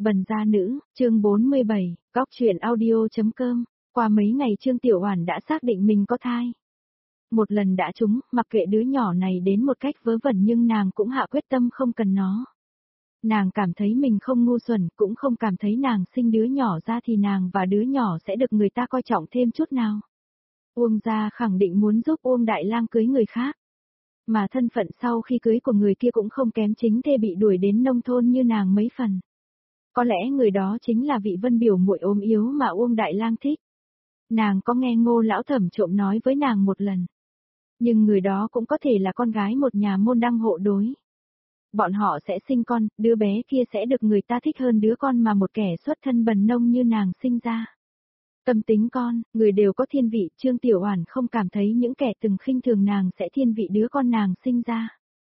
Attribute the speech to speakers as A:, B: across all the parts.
A: Bần gia nữ, chương 47, góc chuyện audio.com. Qua mấy ngày Trương Tiểu Oản đã xác định mình có thai. Một lần đã trúng, mặc kệ đứa nhỏ này đến một cách vớ vẩn nhưng nàng cũng hạ quyết tâm không cần nó. Nàng cảm thấy mình không ngu xuẩn, cũng không cảm thấy nàng sinh đứa nhỏ ra thì nàng và đứa nhỏ sẽ được người ta coi trọng thêm chút nào. Uông gia khẳng định muốn giúp Uông Đại Lang cưới người khác. Mà thân phận sau khi cưới của người kia cũng không kém chính thê bị đuổi đến nông thôn như nàng mấy phần. Có lẽ người đó chính là vị Vân biểu muội ốm yếu mà Uông Đại Lang thích. Nàng có nghe Ngô lão thẩm trộm nói với nàng một lần. Nhưng người đó cũng có thể là con gái một nhà môn đăng hộ đối. Bọn họ sẽ sinh con, đứa bé kia sẽ được người ta thích hơn đứa con mà một kẻ xuất thân bần nông như nàng sinh ra. Tâm tính con, người đều có thiên vị, Trương Tiểu Oản không cảm thấy những kẻ từng khinh thường nàng sẽ thiên vị đứa con nàng sinh ra.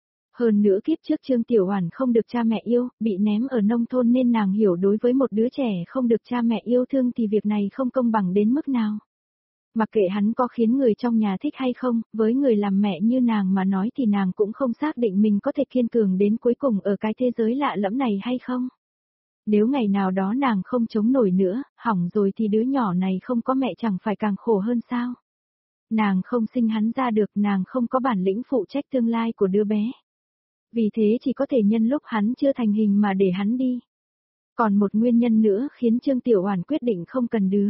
A: Hơn nữa kiếp trước Trương Tiểu Oản không được cha mẹ yêu, bị ném ở nông thôn nên nàng hiểu đối với một đứa trẻ không được cha mẹ yêu thương thì việc này không công bằng đến mức nào. Mặc kệ hắn có khiến người trong nhà thích hay không, với người làm mẹ như nàng mà nói thì nàng cũng không xác định mình có thể kiên cường đến cuối cùng ở cái thế giới lạ lẫm này hay không. Nếu ngày nào đó nàng không chống nổi nữa, hỏng rồi thì đứa nhỏ này không có mẹ chẳng phải càng khổ hơn sao. Nàng không sinh hắn ra được, nàng không có bản lĩnh phụ trách tương lai của đứa bé. Vì thế chỉ có thể nhân lúc hắn chưa thành hình mà để hắn đi. Còn một nguyên nhân nữa khiến Trương Tiểu Oản quyết định không cần đứa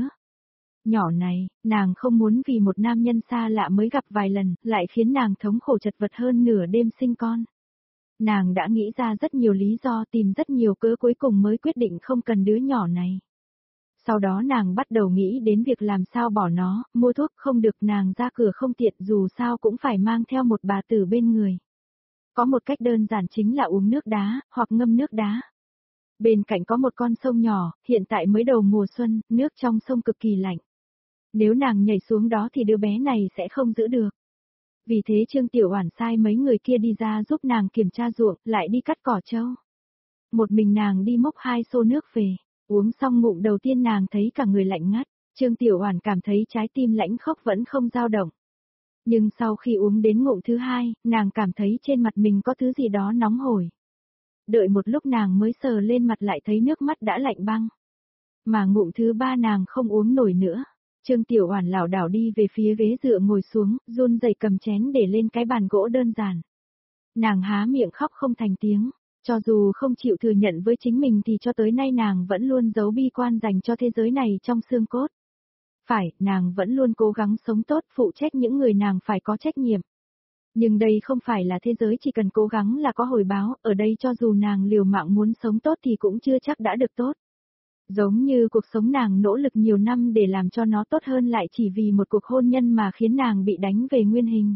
A: nhỏ này, nàng không muốn vì một nam nhân xa lạ mới gặp vài lần, lại khiến nàng thống khổ chật vật hơn nửa đêm sinh con. Nàng đã nghĩ ra rất nhiều lý do, tìm rất nhiều cớ, cuối cùng mới quyết định không cần đứa nhỏ này. Sau đó nàng bắt đầu nghĩ đến việc làm sao bỏ nó, mua thuốc không được, nàng ra cửa không tiện, dù sao cũng phải mang theo một bà tử bên người. Có một cách đơn giản chính là uống nước đá, hoặc ngâm nước đá. Bên cạnh có một con sông nhỏ, hiện tại mới đầu mùa xuân, nước trong sông cực kỳ lạnh. Nếu nàng nhảy xuống đó thì đứa bé này sẽ không giữ được. Vì thế Trương Tiểu Oản sai mấy người kia đi ra giúp nàng kiểm tra ruộng, lại đi cắt cỏ trâu. Một mình nàng đi múc 2 xô nước về, uống xong ngụm đầu tiên nàng thấy cả người lạnh ngắt, Trương Tiểu Oản cảm thấy trái tim lãnh khốc vẫn không dao động. Nhưng sau khi uống đến ngụm thứ 2, nàng cảm thấy trên mặt mình có thứ gì đó nóng hổi. Đợi một lúc nàng mới sờ lên mặt lại thấy nước mắt đã lạnh băng. Mà ngụm thứ 3 nàng không uống nổi nữa. Trương Tiểu Oản lảo đảo đi về phía ghế dựa ngồi xuống, run rẩy cầm chén để lên cái bàn gỗ đơn giản. Nàng há miệng khóc không thành tiếng, cho dù không chịu thừa nhận với chính mình thì cho tới nay nàng vẫn luôn giấu bi quan dành cho thế giới này trong xương cốt. Phải, nàng vẫn luôn cố gắng sống tốt, phụ trách những người nàng phải có trách nhiệm. Nhưng đây không phải là thế giới chỉ cần cố gắng là có hồi báo, ở đây cho dù nàng liều mạng muốn sống tốt thì cũng chưa chắc đã được tốt. Giống như cuộc sống nàng nỗ lực nhiều năm để làm cho nó tốt hơn lại chỉ vì một cuộc hôn nhân mà khiến nàng bị đánh về nguyên hình.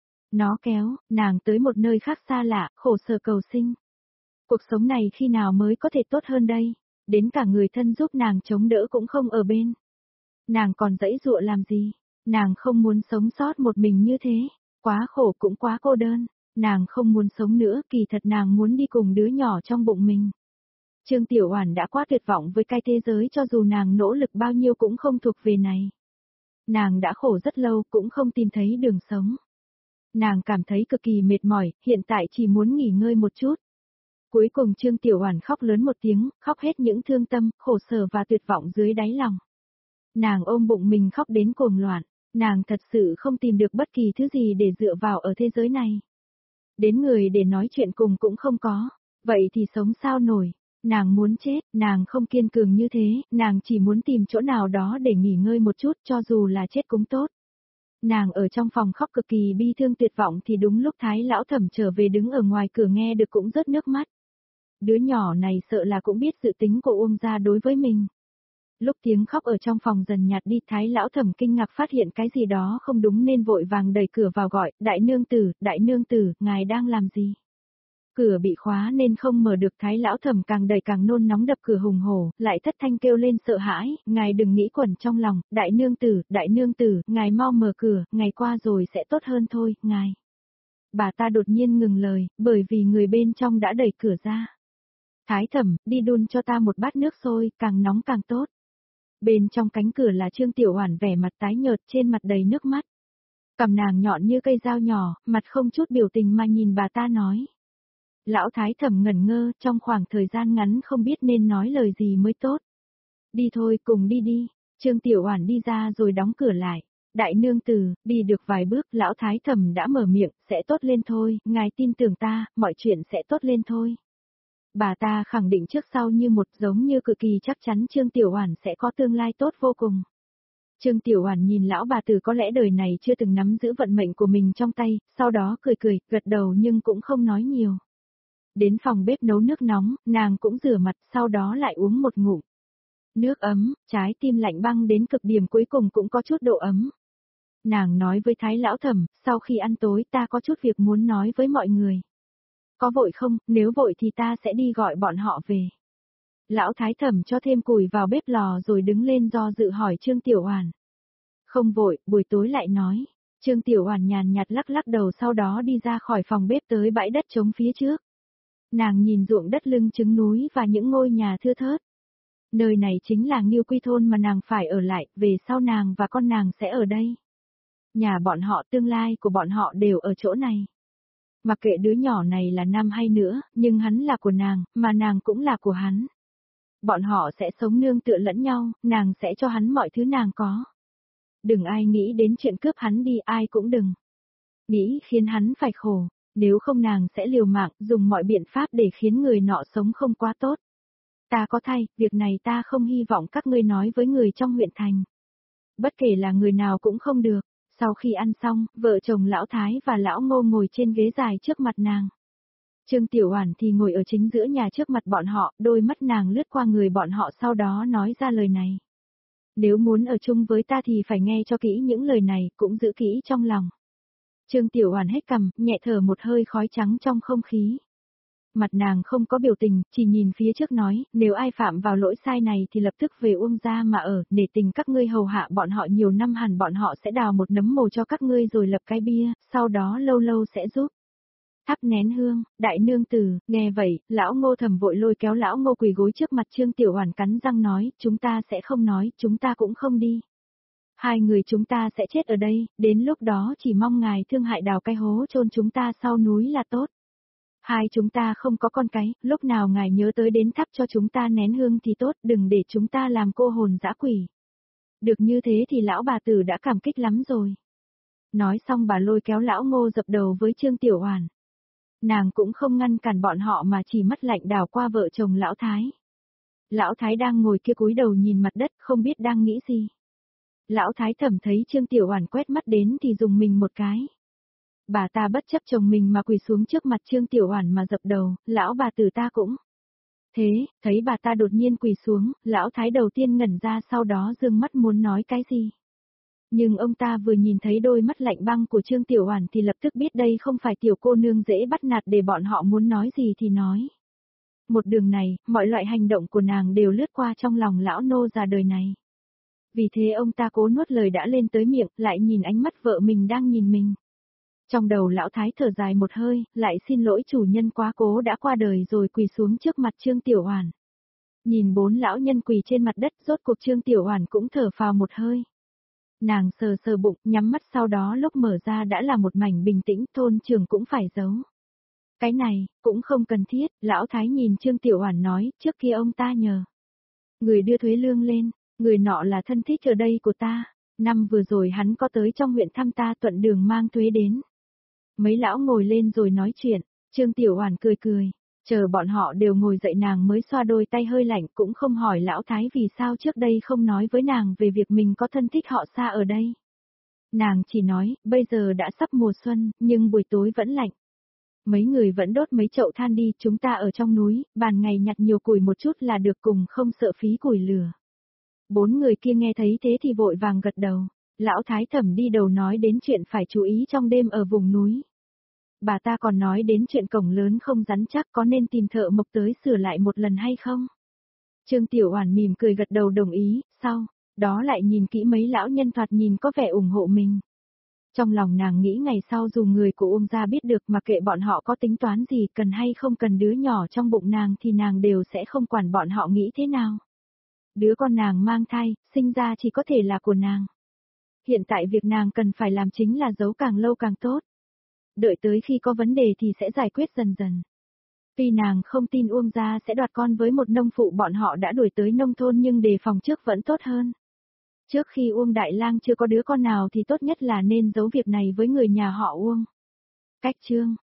A: Nó kéo, nàng tới một nơi khác xa lạ, khổ sở cầu sinh. Cuộc sống này khi nào mới có thể tốt hơn đây, đến cả người thân giúp nàng chống đỡ cũng không ở bên. Nàng còn giãy giụa làm gì, nàng không muốn sống sót một mình như thế, quá khổ cũng quá cô đơn, nàng không muốn sống nữa, kỳ thật nàng muốn đi cùng đứa nhỏ trong bụng mình. Trương Tiểu Oản đã quá tuyệt vọng với cái thế giới cho dù nàng nỗ lực bao nhiêu cũng không thuộc về này. Nàng đã khổ rất lâu cũng không tìm thấy đường sống. Nàng cảm thấy cực kỳ mệt mỏi, hiện tại chỉ muốn nghỉ ngơi một chút. Cuối cùng Trương Tiểu Oản khóc lớn một tiếng, khóc hết những thương tâm, khổ sở và tuyệt vọng dưới đáy lòng. Nàng ôm bụng mình khóc đến cuồng loạn, nàng thật sự không tìm được bất kỳ thứ gì để dựa vào ở thế giới này. Đến người để nói chuyện cùng cũng không có, vậy thì sống sao nổi. Nàng muốn chết, nàng không kiên cường như thế, nàng chỉ muốn tìm chỗ nào đó để nghỉ ngơi một chút cho dù là chết cũng tốt. Nàng ở trong phòng khóc cực kỳ bi thương tuyệt vọng thì đúng lúc Thái lão thẩm trở về đứng ở ngoài cửa nghe được cũng rớt nước mắt. Đứa nhỏ này sợ là cũng biết dự tính của Uông gia đối với mình. Lúc tiếng khóc ở trong phòng dần nhạt đi, Thái lão thẩm kinh ngạc phát hiện cái gì đó không đúng nên vội vàng đẩy cửa vào gọi, đại nương tử, ngài đang làm gì? Cửa bị khóa nên không mở được, Thái lão thẩm càng đẩy càng nôn nóng đập cửa hùng hổ, lại thất thanh kêu lên sợ hãi, ngài đừng nghĩ quẩn trong lòng, đại nương tử, ngài mau mở cửa, ngày qua rồi sẽ tốt hơn thôi, ngài. Bà ta đột nhiên ngừng lời, bởi vì người bên trong đã đẩy cửa ra. Thái thẩm, đi đun cho ta một bát nước sôi, càng nóng càng tốt. Bên trong cánh cửa là Trương Tiểu Oản vẻ mặt tái nhợt, trên mặt đầy nước mắt. Cằm nàng nhọn như cây dao nhỏ, mặt không chút biểu tình mà nhìn bà ta nói. Lão Thái Thẩm ngẩn ngơ, trong khoảng thời gian ngắn không biết nên nói lời gì mới tốt. Đi thôi, cùng đi đi. Trương Tiểu Oản đi ra rồi đóng cửa lại. Đại nương tử, đi được vài bước, Lão Thái Thẩm đã mở miệng, sẽ tốt lên thôi, ngài tin tưởng ta, mọi chuyện sẽ tốt lên thôi. Bà ta khẳng định trước sau như một, giống như cực kỳ chắc chắn Trương Tiểu Oản sẽ có tương lai tốt vô cùng. Trương Tiểu Oản nhìn lão bà tử có lẽ đời này chưa từng nắm giữ vận mệnh của mình trong tay, sau đó cười cười, gật đầu nhưng cũng không nói nhiều. Đến phòng bếp nấu nước nóng, nàng cũng rửa mặt, sau đó lại uống một ngụm. Nước ấm, trái tim lạnh băng đến cực điểm cuối cùng cũng có chút độ ấm. Nàng nói với Thái Lão Thẩm, sau khi ăn tối ta có chút việc muốn nói với mọi người. Có vội không, nếu vội thì ta sẽ đi gọi bọn họ về. Lão Thái Thẩm cho thêm củi vào bếp lò rồi đứng lên do dự hỏi Trương Tiểu Oản. Không vội, buổi tối lại nói. Trương Tiểu Oản nhàn nhạt lắc lắc đầu sau đó đi ra khỏi phòng bếp tới bãi đất trống phía trước. Nàng nhìn ruộng đất lưng chừng núi và những ngôi nhà thưa thớt. Nơi này chính là Nghiêu Quy thôn mà nàng phải ở lại, về sau nàng và con nàng sẽ ở đây. Nhà bọn họ, tương lai của bọn họ đều ở chỗ này. Mặc kệ đứa nhỏ này là nam hay nữ, nhưng hắn là của nàng, mà nàng cũng là của hắn. Bọn họ sẽ sống nương tựa lẫn nhau, nàng sẽ cho hắn mọi thứ nàng có. Đừng ai nghĩ đến chuyện cướp hắn đi, ai cũng đừng. Nghĩ khiến hắn phải khổ, nếu không nàng sẽ liều mạng, dùng mọi biện pháp để khiến người nọ sống không quá tốt. Ta có thay, việc này ta không hy vọng các ngươi nói với người trong huyện thành. Bất kể là người nào cũng không được. Sau khi ăn xong, vợ chồng lão Thái và lão Ngô ngồi trên ghế dài trước mặt nàng. Trương Tiểu Oản thì ngồi ở chính giữa nhà trước mặt bọn họ, đôi mắt nàng lướt qua người bọn họ sau đó nói ra lời này. Nếu muốn ở chung với ta thì phải nghe cho kỹ những lời này, cũng giữ kỹ trong lòng. Trương Tiểu Oản hết cằm, nhẹ thở một hơi khói trắng trong không khí. Mặt nàng không có biểu tình, chỉ nhìn phía trước nói, nếu ai phạm vào lỗi sai này thì lập tức về Uông gia mà ở, để tình các ngươi hầu hạ bọn họ nhiều năm hẳn bọn họ sẽ đào một nấm mồ cho các ngươi rồi lập cái bia, sau đó lâu lâu sẽ giúp. Thắp nén hương, đại nương tử, nghe vậy, lão Ngô Thẩm vội lôi kéo lão Ngô quỳ gối trước mặt Trương Tiểu Oản cắn răng nói, chúng ta sẽ không nói, chúng ta cũng không đi. Hai người chúng ta sẽ chết ở đây, đến lúc đó chỉ mong ngài thương hại đào cái hố chôn chúng ta sau núi là tốt. Hai chúng ta không có con cái, lúc nào ngài nhớ tới đến thắp cho chúng ta nén hương thì tốt, đừng để chúng ta làm cô hồn dã quỷ. Được như thế thì lão bà tử đã cảm kích lắm rồi. Nói xong bà lôi kéo lão Ngô dập đầu với Trương Tiểu Oản. Nàng cũng không ngăn cản bọn họ mà chỉ mắt lạnh đảo qua vợ chồng lão Thái. Lão Thái đang ngồi kia cúi đầu nhìn mặt đất không biết đang nghĩ gì. Lão Thái Thẩm thấy Trương Tiểu Oản quét mắt đến thì dùng mình một cái. Bà ta bất chấp chồng mình mà quỳ xuống trước mặt Trương Tiểu Oản mà dập đầu, lão bà tử ta cũng. Thế, thấy bà ta đột nhiên quỳ xuống, lão Thái đầu tiên ngẩn ra sau đó dương mắt muốn nói cái gì. Nhưng ông ta vừa nhìn thấy đôi mắt lạnh băng của Trương Tiểu Oản thì lập tức biết đây không phải tiểu cô nương dễ bắt nạt để bọn họ muốn nói gì thì nói. Một đường này, mọi loại hành động của nàng đều lướt qua trong lòng lão nô già đời này. Vì thế ông ta cố nuốt lời đã lên tới miệng, lại nhìn ánh mắt vợ mình đang nhìn mình. Trong đầu lão Thái thở dài một hơi, lại xin lỗi chủ nhân quá cố đã qua đời rồi quỳ xuống trước mặt Trương Tiểu Oản. Nhìn bốn lão nhân quỳ trên mặt đất, rốt cuộc Trương Tiểu Oản cũng thở phào một hơi. Nàng sờ sờ bụng, nhắm mắt sau đó lúc mở ra đã là một mảnh bình tĩnh, thôn trưởng cũng phải giấu. Cái này, cũng không cần thiết, lão Thái nhìn Trương Tiểu Oản nói, trước kia ông ta nhờ. Người đưa thuế lương lên, người nọ là thân thích ở đây của ta, năm vừa rồi hắn có tới trong huyện thăm ta thuận đường mang thuế đến. Mấy lão ngồi lên rồi nói chuyện, Trương Tiểu Oản cười cười, chờ bọn họ đều ngồi dậy nàng mới xoa đôi tay hơi lạnh cũng không hỏi lão Thái vì sao trước đây không nói với nàng về việc mình có thân thích họ xa ở đây. Nàng chỉ nói, bây giờ đã sắp mùa xuân, nhưng buổi tối vẫn lạnh. Mấy người vẫn đốt mấy chậu than đi, chúng ta ở trong núi, ban ngày nhặt nhiều củi một chút là được cùng không sợ phí củi lửa. Bốn người kia nghe thấy thế thì vội vàng gật đầu, lão Thái Thẩm đi đầu nói đến chuyện phải chú ý trong đêm ở vùng núi. Bà ta còn nói đến chuyện cổng lớn không rắn chắc có nên tìm thợ mộc tới sửa lại một lần hay không. Trương Tiểu Oản mỉm cười gật đầu đồng ý, sau đó lại nhìn kỹ mấy lão nhân thoạt nhìn có vẻ ủng hộ mình. Trong lòng nàng nghĩ ngày sau dù người của Uông gia biết được mà kệ bọn họ có tính toán gì cần hay không cần đứa nhỏ trong bụng nàng thì nàng đều sẽ không quản bọn họ nghĩ thế nào. Đứa con nàng mang thai, sinh ra chỉ có thể là của nàng. Hiện tại việc nàng cần phải làm chính là giấu càng lâu càng tốt. Đợi tới khi có vấn đề thì sẽ giải quyết dần dần. Tuy nàng không tin Uông gia sẽ đoạt con với một nông phụ bọn họ đã đuổi tới nông thôn nhưng đề phòng trước vẫn tốt hơn. Trước khi Uông Đại Lang chưa có đứa con nào thì tốt nhất là nên giấu việc này với người nhà họ Uông. Cách chương